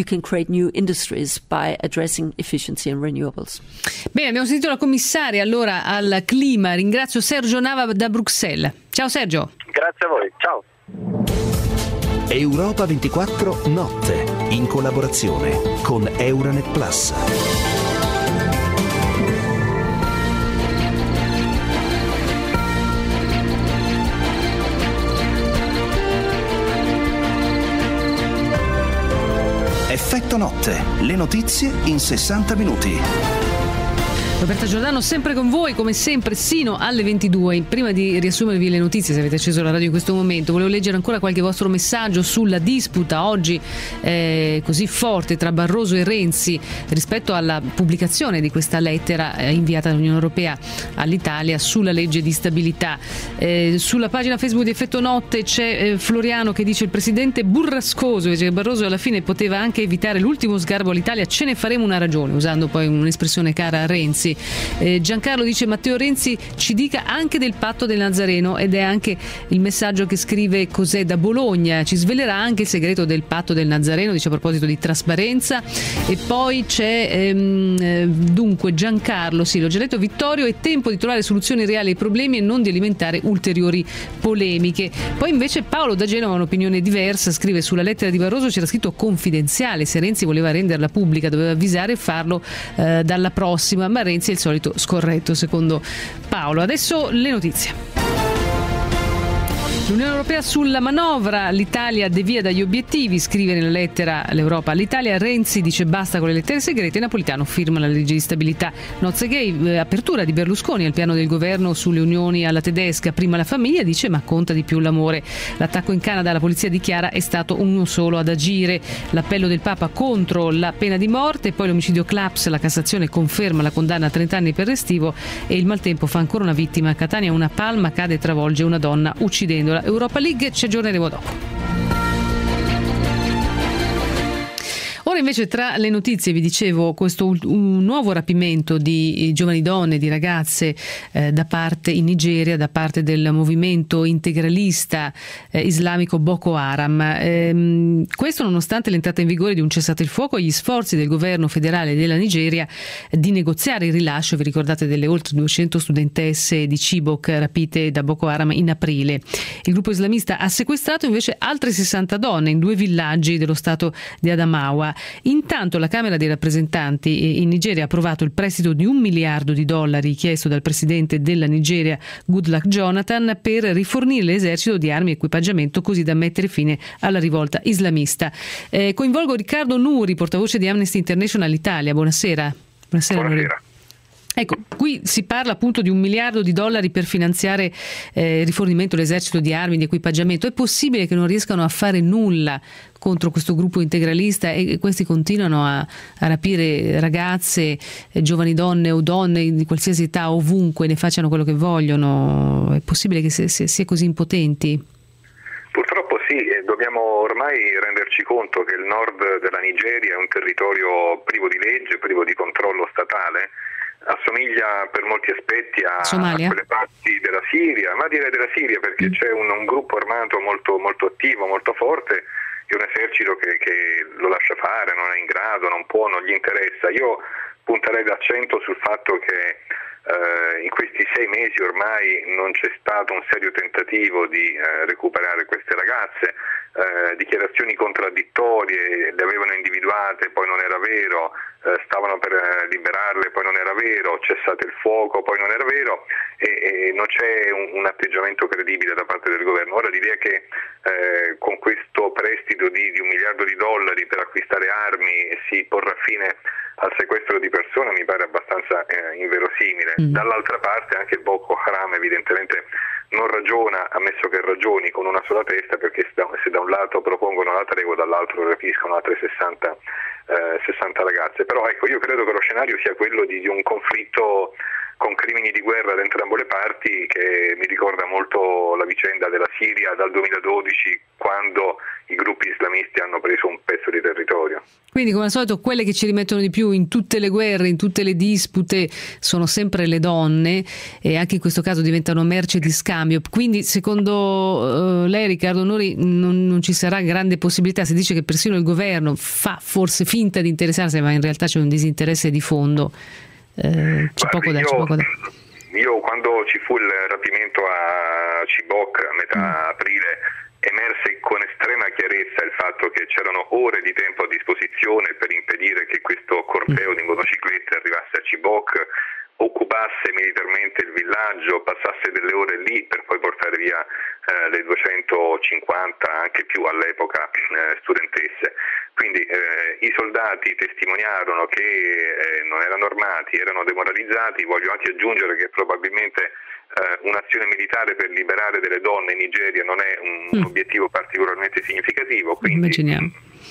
Bene, abbiamo sentito la commissaria allora al clima. Ringrazio Sergio Nava da Bruxelles. Ciao Sergio. Grazie a voi, ciao. Europa ventiquattro Notte, in collaborazione con Euranet Plus. Effetto Notte, le notizie in sessanta minuti. Roberta Giordano sempre con voi, come sempre, sino alle ventidue. Prima di riassumervi le notizie, se avete acceso la radio in questo momento, volevo leggere ancora qualche vostro messaggio sulla disputa oggi eh, così forte tra Barroso e Renzi rispetto alla pubblicazione di questa lettera eh, inviata dall'Unione Europea all'Italia sulla legge di stabilità. Eh, sulla pagina Facebook di Effetto Notte c'è eh, Floriano che dice: il presidente burrascoso, dice che Barroso alla fine poteva anche evitare l'ultimo sgarbo all'Italia, ce ne faremo una ragione, usando poi un'espressione cara a Renzi. Eh, Giancarlo dice: Matteo Renzi ci dica anche del patto del Nazareno, ed è anche il messaggio che scrive Cos'è da Bologna, ci svelerà anche il segreto del patto del Nazareno, dice a proposito di trasparenza. E poi c'è ehm, eh, dunque Giancarlo, sì, l'ho già detto, Vittorio: è tempo di trovare soluzioni reali ai problemi e non di alimentare ulteriori polemiche. Poi invece Paolo da Genova ha un'opinione diversa, scrive: sulla lettera di Barroso c'era scritto confidenziale, se Renzi voleva renderla pubblica doveva avvisare e farlo eh, dalla prossima, ma Renzi è il solito scorretto secondo Paolo. Adesso le notizie. L'Unione Europea sulla manovra, l'Italia devia dagli obiettivi, scrive nella lettera l'Europa all'Italia. Renzi dice basta con le lettere segrete, Napolitano firma la legge di stabilità. Nozze gay, eh, apertura di Berlusconi al piano del governo sulle unioni alla tedesca, prima la famiglia, dice, ma conta di più l'amore. L'attacco in Canada, la polizia dichiara, è stato uno solo ad agire. L'appello del Papa contro la pena di morte, poi l'omicidio Claps, la Cassazione conferma la condanna a trenta anni per restivo e il maltempo fa ancora una vittima. A Catania una palma cade e travolge una donna uccidendola. Europa League, ci aggiorneremo dopo. Ora invece tra le notizie vi dicevo questo un nuovo rapimento di giovani donne, di ragazze eh, da parte in Nigeria, da parte del movimento integralista eh, islamico Boko Haram. Ehm, questo nonostante l'entrata in vigore di un cessate il fuoco e gli sforzi del governo federale della Nigeria di negoziare il rilascio, vi ricordate, delle oltre duecento studentesse di Chibok rapite da Boko Haram in aprile. Il gruppo islamista ha sequestrato invece altre sessanta donne in due villaggi dello stato di Adamawa. Intanto la Camera dei rappresentanti in Nigeria ha approvato il prestito di un miliardo di dollari chiesto dal presidente della Nigeria Goodluck Jonathan per rifornire l'esercito di armi e equipaggiamento così da mettere fine alla rivolta islamista. Eh, coinvolgo Riccardo Nuri, portavoce di Amnesty International Italia. Buonasera. Buonasera. Buonasera. Ecco, qui si parla appunto di un miliardo di dollari per finanziare eh, il rifornimento dell'esercito di armi, di equipaggiamento. È possibile che non riescano a fare nulla contro questo gruppo integralista e questi continuano a, a rapire ragazze, eh, giovani donne o donne di qualsiasi età ovunque, ne facciano quello che vogliono? È possibile che si, si, sia così impotenti? Purtroppo sì, e dobbiamo ormai renderci conto che il nord della Nigeria è un territorio privo di legge, privo di controllo statale. Assomiglia per molti aspetti a, a quelle parti della Siria, ma direi della Siria perché c'è un, un gruppo armato molto, molto attivo, molto forte e un esercito che, che lo lascia fare, non è in grado, non può, non gli interessa. Io punterei l'accento sul fatto che eh, in questi sei mesi ormai non c'è stato un serio tentativo di eh, recuperare queste ragazze. Eh, dichiarazioni contraddittorie, le avevano individuate, poi non era vero, eh, stavano per eh, liberarle, poi non era vero, cessate il fuoco, poi non era vero e, e non c'è un, un atteggiamento credibile da parte del governo. Ora l'idea che eh, con questo prestito di, di un miliardo di dollari per acquistare armi si porrà fine al sequestro di persone mi pare abbastanza eh, inverosimile. Mm. Dall'altra parte anche il Boko Haram evidentemente non ragiona, ammesso che ragioni, con una sola testa, perché se da, se da un lato propongono la tregua, dall'altro rapiscono altre sessanta, eh, sessanta ragazze. Però ecco, io credo che lo scenario sia quello di, di un conflitto con crimini di guerra da entrambe le parti, che mi ricorda molto la vicenda della Siria dal duemiladodici, quando i gruppi islamisti hanno preso un pezzo di territorio. Quindi, come al solito, quelle che ci rimettono di più in tutte le guerre, in tutte le dispute, sono sempre le donne, e anche in questo caso diventano merce di scambio. Quindi, secondo uh, lei, Riccardo Nori, non, non ci sarà grande possibilità. Si dice che persino il governo fa forse finta di interessarsi, ma in realtà c'è un disinteresse di fondo. Eh, c'è poco da, io, c'è poco da. Io quando ci fu il rapimento a Chibok a metà mm. aprile emerse con estrema chiarezza il fatto che c'erano ore di tempo a disposizione per impedire che questo corteo mm. di motociclette arrivasse a Chibok, occupasse militarmente il villaggio, passasse delle ore lì per poi portare via eh, le duecentocinquanta, anche più all'epoca, eh, studentesse. Quindi eh, i soldati testimoniarono che eh, non erano armati, erano demoralizzati. Voglio anche aggiungere che probabilmente eh, un'azione militare per liberare delle donne in Nigeria non è un mm. obiettivo particolarmente significativo. Quindi, immaginiamo.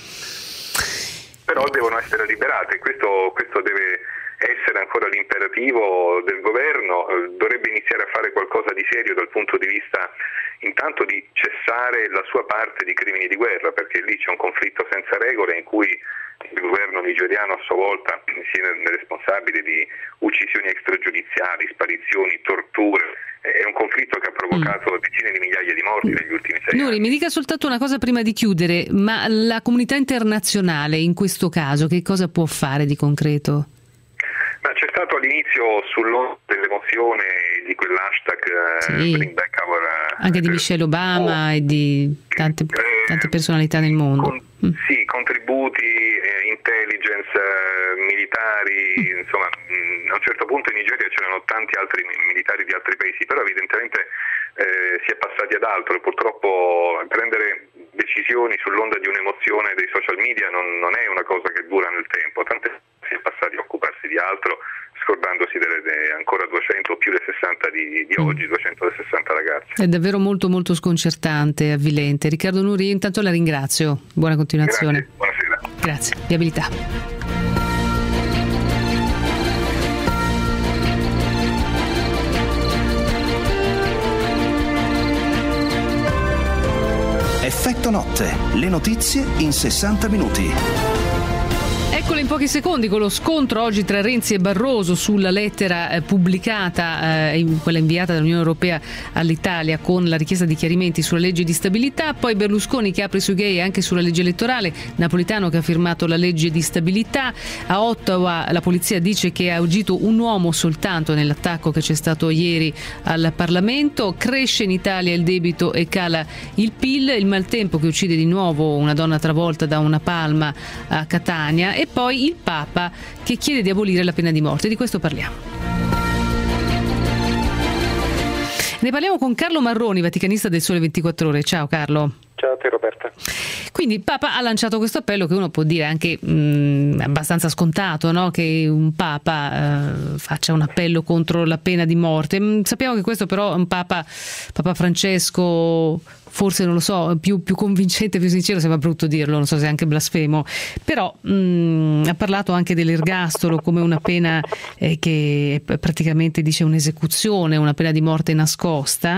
Però devono essere liberate, questo, questo deve essere ancora l'imperativo del governo. Dovrebbe iniziare a fare qualcosa di serio dal punto di vista intanto di cessare la sua parte di crimini di guerra, perché lì c'è un conflitto senza regole in cui il governo nigeriano a sua volta si è responsabile di uccisioni extragiudiziali, sparizioni, torture. È un conflitto che ha provocato mm. decine di migliaia di morti negli ultimi sei Nuri, anni. Mi dica soltanto una cosa prima di chiudere, ma la comunità internazionale in questo caso che cosa può fare di concreto? Ma c'è stato all'inizio sull'onda dell'emozione di quell'hashtag sì. uh, Bring Back Our uh, anche di Michelle Obama oh, e di tante, tante personalità nel mondo. Con, mm. Sì, contributi, eh, intelligence, eh, militari, mm. insomma, mh, a un certo punto in Nigeria c'erano tanti altri militari di altri paesi, però evidentemente eh, si è passati ad altro e purtroppo prendere decisioni sull'onda di un'emozione dei social media non, non è una cosa che dura nel tempo, tant'è si è passati a occuparsi di altro, scordandosi delle, delle ancora duecento o più le sessanta di, di oggi, duecentosessanta ragazze. È davvero molto molto sconcertante, avvilente. Riccardo Nuri, intanto la ringrazio. Buona continuazione. Grazie, buonasera. Grazie. Viabilità. Effetto notte, le notizie in sessanta minuti. Eccolo in pochi secondi con lo scontro oggi tra Renzi e Barroso sulla lettera eh, pubblicata, eh, quella inviata dall'Unione Europea all'Italia con la richiesta di chiarimenti sulla legge di stabilità, poi Berlusconi che apre sui gay anche sulla legge elettorale, Napolitano che ha firmato la legge di stabilità. A Ottawa la polizia dice che ha agito un uomo soltanto nell'attacco che c'è stato ieri al Parlamento. Cresce in Italia il debito e cala il P I L, il maltempo che uccide di nuovo una donna travolta da una palma a Catania e poi il Papa che chiede di abolire la pena di morte. Di questo parliamo. Ne parliamo con Carlo Marroni, vaticanista del Sole ventiquattro Ore. Ciao Carlo. Ciao. Ciao a te Roberta. Quindi il Papa ha lanciato questo appello che uno può dire anche mh, abbastanza scontato, no? Che un Papa eh, faccia un appello contro la pena di morte. Sappiamo che questo però è un Papa, Papa Francesco, forse non lo so, più, più convincente, più sincero, sembra brutto dirlo, non so se è anche blasfemo, però mh, ha parlato anche dell'ergastolo come una pena eh, che praticamente dice un'esecuzione, una pena di morte nascosta,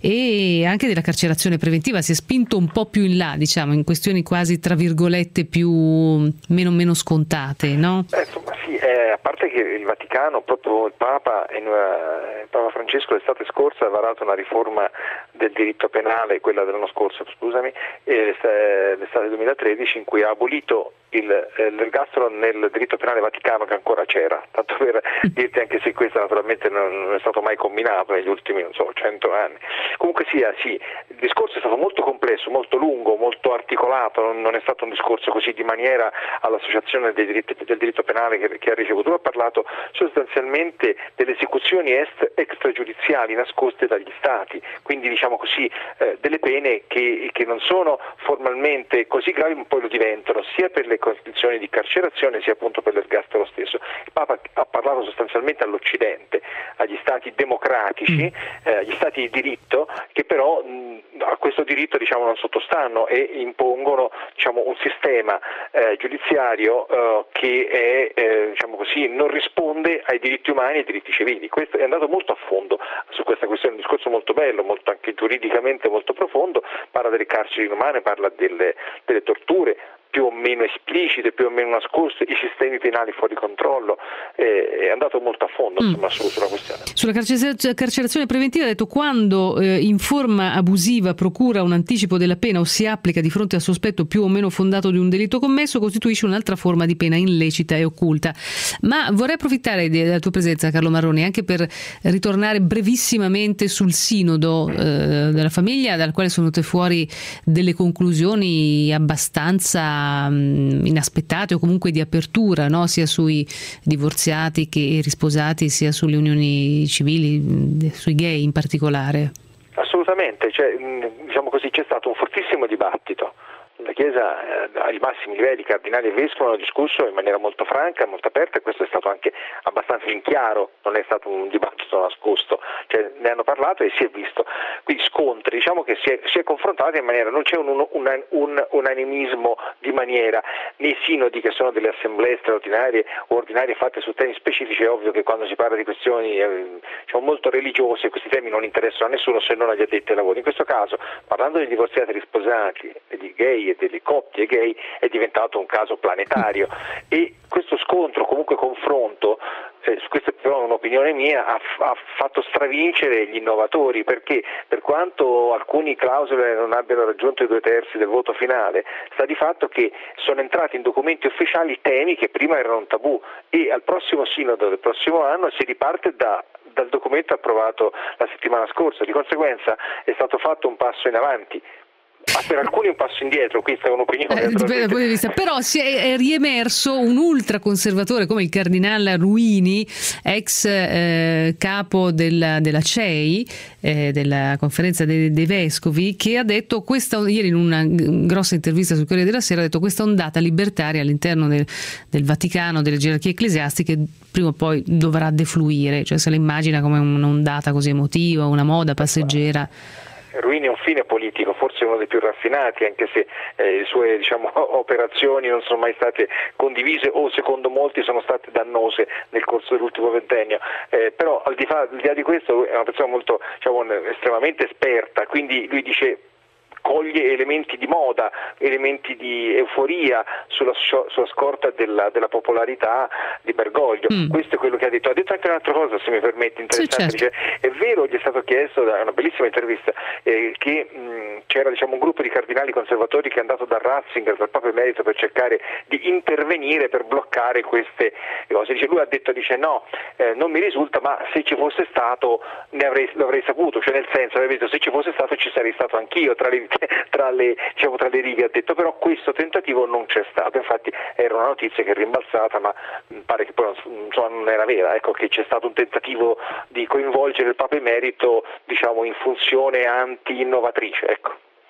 e anche della carcerazione preventiva. Si è spinto un po' più in là, diciamo, in questioni quasi tra virgolette più meno, meno scontate, no? Eh, insomma, sì, eh, a parte che il Vaticano, proprio il Papa, in, uh, il Papa Francesco l'estate scorsa ha varato una riforma del diritto penale, quella dell'anno scorso, scusami, e l'estate duemilatredici, in cui ha abolito il, eh, l'ergastolo nel diritto penale vaticano, che ancora c'era, tanto per dirti, anche se questo naturalmente non, non è stato mai combinato negli ultimi, non so, cento anni. Comunque sia, sì, il discorso è stato molto complesso, molto lungo, molto articolato, non, non è stato un discorso così di maniera all'associazione dei diritti, del diritto penale che, che ha ricevuto. Lui ha parlato sostanzialmente delle esecuzioni est, extragiudiziali nascoste dagli stati, quindi diciamo così eh, delle pene che, che non sono formalmente così gravi ma poi lo diventano, sia per le condizioni di carcerazione sia appunto per l'ergastolo stesso. Il Papa ha parlato sostanzialmente all'Occidente, agli stati democratici, eh, agli stati di diritto, che però mh, a questo diritto diciamo non sottostanno e impongono diciamo un sistema eh, giudiziario eh, che è eh, diciamo così non risponde ai diritti umani e ai diritti civili. Questo è andato molto a fondo su questa questione, un discorso molto bello, molto anche giuridicamente molto profondo, parla delle carceri inumane, parla delle, delle torture più o meno esplicite, più o meno nascoste, i sistemi penali fuori controllo, eh, è andato molto a fondo insomma, mm. su, sulla questione. Sulla carcer- carcerazione preventiva ha detto: quando eh, in forma abusiva procura un anticipo della pena o si applica di fronte al sospetto più o meno fondato di un delitto commesso, costituisce un'altra forma di pena illecita e occulta. Ma vorrei approfittare della tua presenza, Carlo Marroni, anche per ritornare brevissimamente sul sinodo eh, della famiglia, dal quale sono venute fuori delle conclusioni abbastanza inaspettate o comunque di apertura, no? Sia sui divorziati che risposati, sia sulle unioni civili, sui gay in particolare. Assolutamente, cioè, diciamo così, c'è stato un fortissimo dibattito. La Chiesa eh, ai massimi livelli, cardinali e vescovi, hanno discusso in maniera molto franca, molto aperta, e questo è stato anche abbastanza in chiaro, non è stato un dibattito nascosto, cioè ne hanno parlato e si è visto. Quindi scontri, diciamo che si è, si è confrontati in maniera, non c'è un, un, un, un unanimismo di maniera, nei sinodi che sono delle assemblee straordinarie o ordinarie fatte su temi specifici. È ovvio che quando si parla di questioni eh, diciamo, molto religiose, questi temi non interessano a nessuno se non agli addetti ai lavori. In questo caso, parlando di divorziati risposati e di gay e delle coppie gay, è diventato un caso planetario, e questo scontro, comunque confronto, eh, su questo però è un'opinione mia, ha, ha fatto stravincere gli innovatori, perché per quanto alcuni clausole non abbiano raggiunto i due terzi del voto finale, sta di fatto che sono entrati in documenti ufficiali temi che prima erano un tabù, e al prossimo sinodo del prossimo anno si riparte da dal documento approvato la settimana scorsa. Di conseguenza è stato fatto un passo in avanti, ma per alcuni un passo indietro. Questa è un'opinione, eh, dipende dal punto di vista. Però si è, è riemerso un ultraconservatore come il cardinale Ruini, ex eh, capo della, della C E I, eh, della conferenza dei, dei vescovi, che ha detto questa, ieri in una grossa intervista sul Corriere della Sera, ha detto: questa ondata libertaria all'interno del, del Vaticano, delle gerarchie ecclesiastiche, prima o poi dovrà defluire, cioè se la immagina come un'ondata così emotiva, una moda passeggera. Ruini è un fine politico, forse uno dei più raffinati, anche se eh, le sue diciamo, operazioni non sono mai state condivise o secondo molti sono state dannose nel corso dell'ultimo ventennio, eh, però al di, fa, al di là di questo è una persona molto diciamo, estremamente esperta, quindi lui dice coglie elementi di moda, elementi di euforia sulla, sulla scorta della, della popolarità di Bergoglio. Mm. Questo è quello che ha detto. Ha detto anche un'altra cosa, se mi permette, interessante. Sì, certo. Dice, è vero, gli è stato chiesto da una bellissima intervista eh, che mh, c'era diciamo, un gruppo di cardinali conservatori che è andato da Ratzinger, dal Papa Emerito, per cercare di intervenire per bloccare queste cose. Dice, lui ha detto, dice no, eh, non mi risulta, ma se ci fosse stato ne avrei, lo avrei saputo, cioè nel senso, aveva detto, se ci fosse stato ci sarei stato anch'io tra le tra le, diciamo, tra le righe, ha detto, però questo tentativo non c'è stato. Infatti era una notizia che è rimbalzata, ma pare che poi non, insomma, non era vera, ecco, che c'è stato un tentativo di coinvolgere il Papa Emerito diciamo in funzione anti-innovatrice, ecco.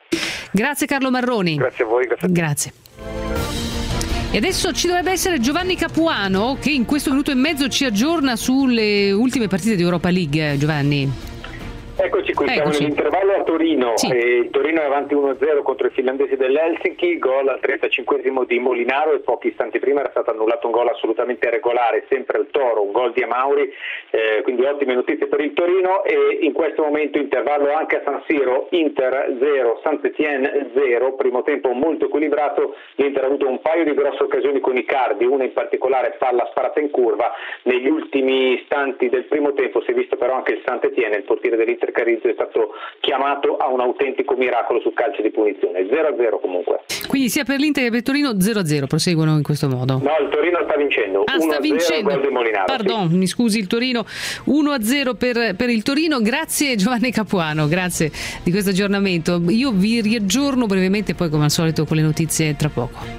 Grazie Carlo Marroni. Grazie a voi. Grazie. A grazie. E adesso ci dovrebbe essere Giovanni Capuano che in questo minuto e mezzo ci aggiorna sulle ultime partite di Europa League. Giovanni. Eccoci qui, siamo Eccoci. nell'intervallo a Torino, Sì. e il Torino è avanti uno a zero contro i finlandesi dell'Helsinki, gol al trentacinquesimo di Molinaro e pochi istanti prima era stato annullato un gol assolutamente regolare, sempre al Toro, un gol di Amauri, eh, quindi ottime notizie per il Torino. E in questo momento intervallo anche a San Siro, Inter zero, Saint-Étienne zero, primo tempo molto equilibrato, l'Inter ha avuto un paio di grosse occasioni con Icardi, una in particolare palla sparata in curva, negli ultimi istanti del primo tempo si è visto però anche il Saint-Étienne, il portiere dell'Inter Carizzo, è stato chiamato a un autentico miracolo su calcio di punizione. zero a zero comunque. Quindi sia per l'Inter che per Torino zero a zero, proseguono in questo modo. No, il Torino sta vincendo. Ah, sta vincendo. Gol di Molinaro. Pardon, sì. mi scusi il Torino. uno a zero per, per il Torino. Grazie Giovanni Capuano, grazie di questo aggiornamento. Io vi riaggiorno brevemente poi come al solito con le notizie tra poco.